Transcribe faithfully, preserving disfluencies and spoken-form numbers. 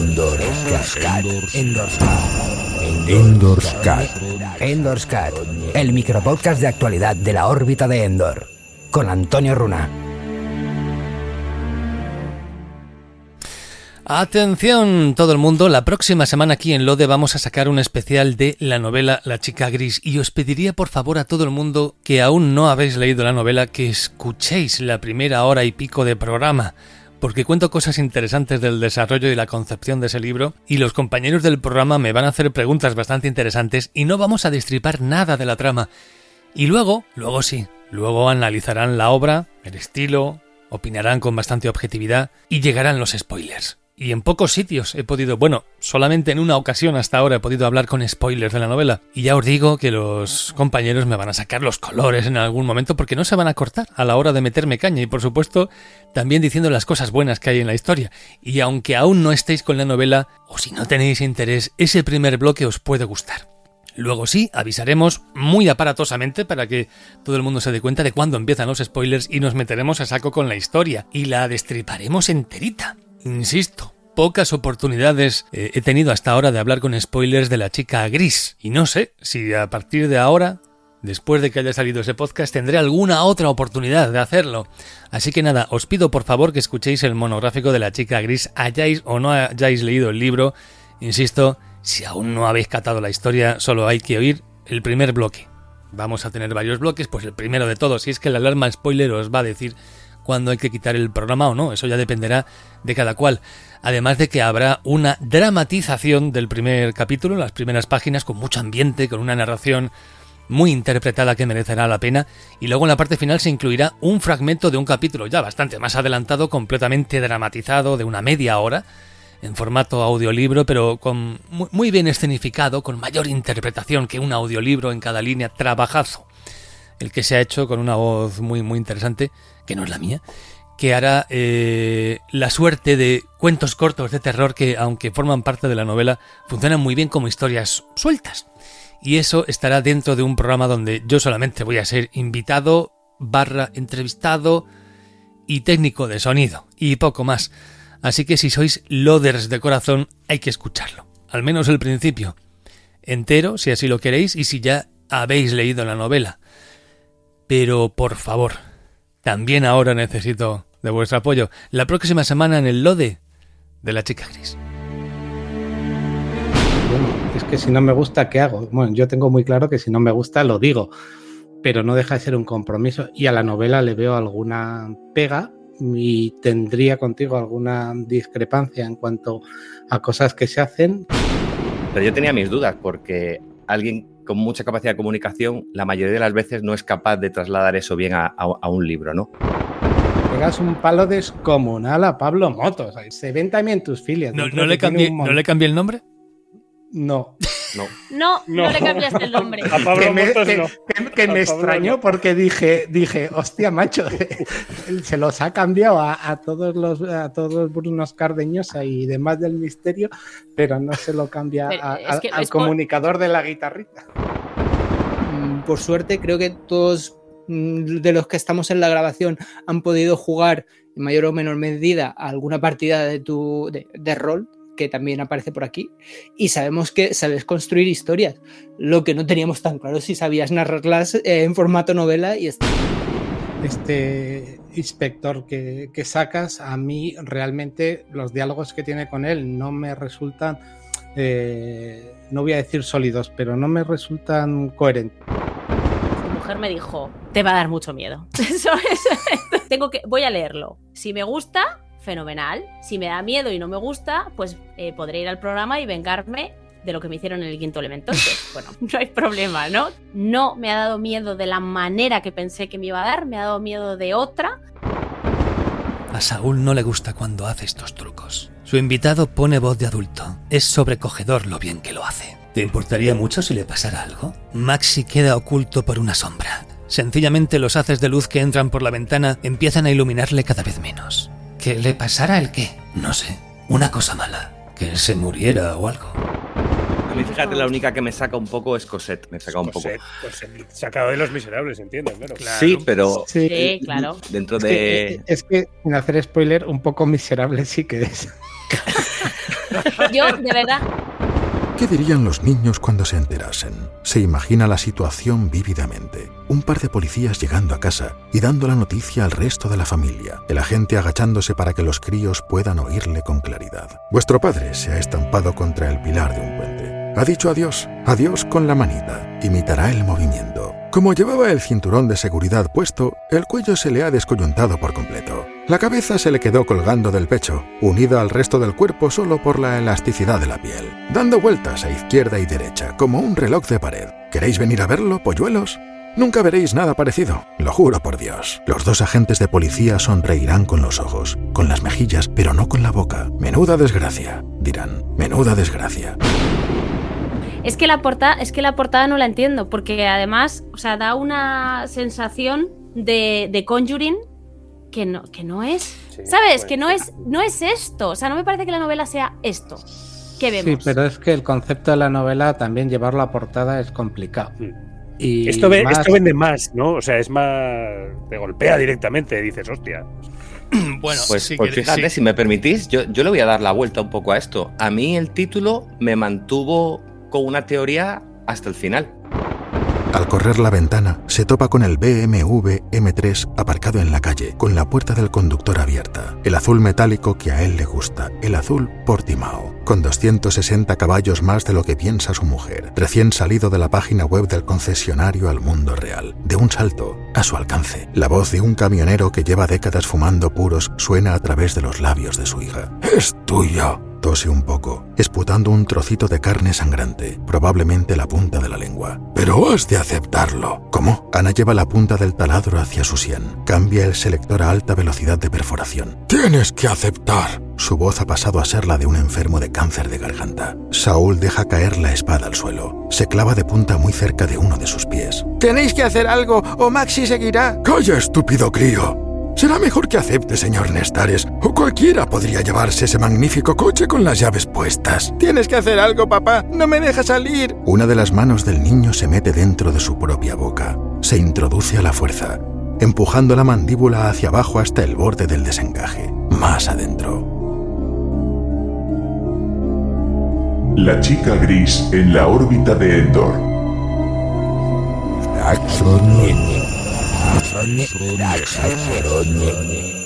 Endorscat. Endorscat. Endorscat. El micropodcast de actualidad de la órbita de Endor. Con Antonio Runa. Atención todo el mundo, la próxima semana aquí en Lode vamos a sacar un especial de la novela La chica gris y os pediría por favor a todo el mundo que aún no habéis leído la novela que escuchéis la primera hora y pico de programa, porque cuento cosas interesantes del desarrollo y la concepción de ese libro y los compañeros del programa me van a hacer preguntas bastante interesantes y no vamos a destripar nada de la trama. Y luego, luego sí, luego analizarán la obra, el estilo, opinarán con bastante objetividad y llegarán los spoilers. Y en pocos sitios he podido, bueno, solamente en una ocasión hasta ahora he podido hablar con spoilers de la novela. Y ya os digo que los compañeros me van a sacar los colores en algún momento porque no se van a cortar a la hora de meterme caña. Y por supuesto, también diciendo las cosas buenas que hay en la historia. Y aunque aún no estéis con la novela, o si no tenéis interés, ese primer bloque os puede gustar. Luego sí, avisaremos muy aparatosamente para que todo el mundo se dé cuenta de cuándo empiezan los spoilers y nos meteremos a saco con la historia. Y la destriparemos enterita. Insisto, pocas oportunidades eh, he tenido hasta ahora de hablar con spoilers de La chica gris. Y no sé si a partir de ahora, después de que haya salido ese podcast, tendré alguna otra oportunidad de hacerlo. Así que nada, os pido por favor que escuchéis el monográfico de La chica gris, hayáis o no hayáis leído el libro. Insisto, si aún no habéis catado la historia, solo hay que oír el primer bloque. Vamos a tener varios bloques, pues el primero de todos, si es que la alarma spoiler os va a decir cuándo hay que quitar el programa o no, eso ya dependerá de cada cual. Además de que habrá una dramatización del primer capítulo, las primeras páginas, con mucho ambiente, con una narración muy interpretada que merecerá la pena, y luego en la parte final se incluirá un fragmento de un capítulo ya bastante más adelantado, completamente dramatizado, de una media hora, en formato audiolibro, pero con muy bien escenificado, con mayor interpretación que un audiolibro en cada línea, trabajazo. El que se ha hecho con una voz muy muy interesante, que no es la mía, que hará eh, la suerte de cuentos cortos de terror que, aunque forman parte de la novela, funcionan muy bien como historias sueltas. Y eso estará dentro de un programa donde yo solamente voy a ser invitado, barra entrevistado y técnico de sonido, y poco más. Así que si sois loders de corazón, hay que escucharlo. Al menos el principio. Entero, si así lo queréis, y si ya habéis leído la novela. Pero, por favor, también ahora necesito de vuestro apoyo. La próxima semana en el Lode de La chica gris. Bueno, es que si no me gusta, ¿qué hago? Bueno, yo tengo muy claro que si no me gusta, lo digo. Pero no deja de ser un compromiso. Y a la novela le veo alguna pega y tendría contigo alguna discrepancia en cuanto a cosas que se hacen. Pero yo tenía mis dudas porque alguien con mucha capacidad de comunicación, la mayoría de las veces no es capaz de trasladar eso bien a, a, a un libro, ¿no? Pegas un palo descomunal a Pablo Motos. Se ven también tus filias. ¿No, no, le, cambié, ¿No le cambié el nombre? No. No. No, no, no le cambiaste el nombre. A Pablo que me, Motos que, no. Que, que me extrañó no. porque dije, dije, hostia, macho, se los ha cambiado a, a todos los a todos Brunos Cardeñosa y demás del misterio, pero no se lo cambia pero, a, a, al comunicador por... de la guitarrita. Por suerte, creo que todos de los que estamos en la grabación han podido jugar en mayor o menor medida a alguna partida de tu de, de rol, que también aparece por aquí, y sabemos que sabes construir historias. Lo que no teníamos tan claro si sabías narrarlas eh, en formato novela y esto. Este inspector que, que sacas, a mí realmente los diálogos que tiene con él no me resultan, eh, no voy a decir sólidos, pero no me resultan coherentes. Mi mujer me dijo, te va a dar mucho miedo. Eso es. Tengo que, voy a leerlo. Si me gusta, fenomenal. Si me da miedo y no me gusta, pues eh, podré ir al programa y vengarme de lo que me hicieron en el quinto elemento. Entonces, bueno, no hay problema, ¿no? No me ha dado miedo de la manera que pensé que me iba a dar, me ha dado miedo de otra. A Saúl no le gusta cuando hace estos trucos. Su invitado pone voz de adulto. Es sobrecogedor lo bien que lo hace. ¿Te importaría mucho si le pasara algo? Maxi queda oculto por una sombra. Sencillamente los haces de luz que entran por la ventana empiezan a iluminarle cada vez menos. ¿Que le pasara el qué? No sé. Una cosa mala. Que se muriera o algo. A mí, fíjate, la única que me saca un poco es Cosette. Me saca un Cosette, poco. Cosette, sacado de Los Miserables, ¿entiendes? Claro. Sí, pero... Sí, sí, claro. Dentro es de... Que, es que, sin hacer spoiler, un poco miserable sí que es. Yo, de verdad... ¿Qué dirían los niños cuando se enterasen? Se imagina la situación vívidamente. Un par de policías llegando a casa y dando la noticia al resto de la familia. El agente agachándose para que los críos puedan oírle con claridad. Vuestro padre se ha estampado contra el pilar de un puente. Ha dicho adiós, adiós con la manita. Imitará el movimiento. Como llevaba el cinturón de seguridad puesto, el cuello se le ha descoyuntado por completo. La cabeza se le quedó colgando del pecho, unida al resto del cuerpo solo por la elasticidad de la piel, dando vueltas a izquierda y derecha, como un reloj de pared. ¿Queréis venir a verlo, polluelos? Nunca veréis nada parecido, lo juro por Dios. Los dos agentes de policía sonreirán con los ojos, con las mejillas, pero no con la boca. Menuda desgracia, dirán, menuda desgracia. Es que la portada, es que la portada no la entiendo, porque además, o sea, da una sensación de, de Conjuring que no, que no es, sí, ¿sabes? Que no es, no es esto. O sea, no me parece que la novela sea esto que vemos. Sí, pero es que el concepto de la novela también llevarlo a portada es complicado. Sí. Y esto, ve, más... esto vende más, ¿no? O sea, es más... te golpea directamente, dices, hostia. Bueno, pues, sí, pues fíjate, sí. Si me permitís, yo, yo le voy a dar la vuelta un poco a esto. A mí el título me mantuvo con una teoría hasta el final. Al correr la ventana, se topa con el B M W M tres aparcado en la calle, con la puerta del conductor abierta. El azul metálico que a él le gusta, el azul Portimao, con doscientos sesenta caballos más de lo que piensa su mujer, recién salido de la página web del concesionario al mundo real. De un salto, a su alcance, la voz de un camionero que lleva décadas fumando puros suena a través de los labios de su hija. ¡Es tuyo! Tose un poco, esputando un trocito de carne sangrante, probablemente la punta de la lengua. Pero has de aceptarlo. ¿Cómo? Ana lleva la punta del taladro hacia su sien. Cambia el selector a alta velocidad de perforación. ¡Tienes que aceptar! Su voz ha pasado a ser la de un enfermo de cáncer de garganta. Saúl deja caer la espada al suelo. Se clava de punta muy cerca de uno de sus pies. ¡Tenéis que hacer algo o Maxi seguirá! ¡Calla, estúpido crío! Será mejor que acepte, señor Nestares, o cualquiera podría llevarse ese magnífico coche con las llaves puestas. ¡Tienes que hacer algo, papá! ¡No me deja salir! Una de las manos del niño se mete dentro de su propia boca. Se introduce a la fuerza, empujando la mandíbula hacia abajo hasta el borde del desencaje. Más adentro. La chica gris en la órbita de Endor. Axon. Axon. Axon.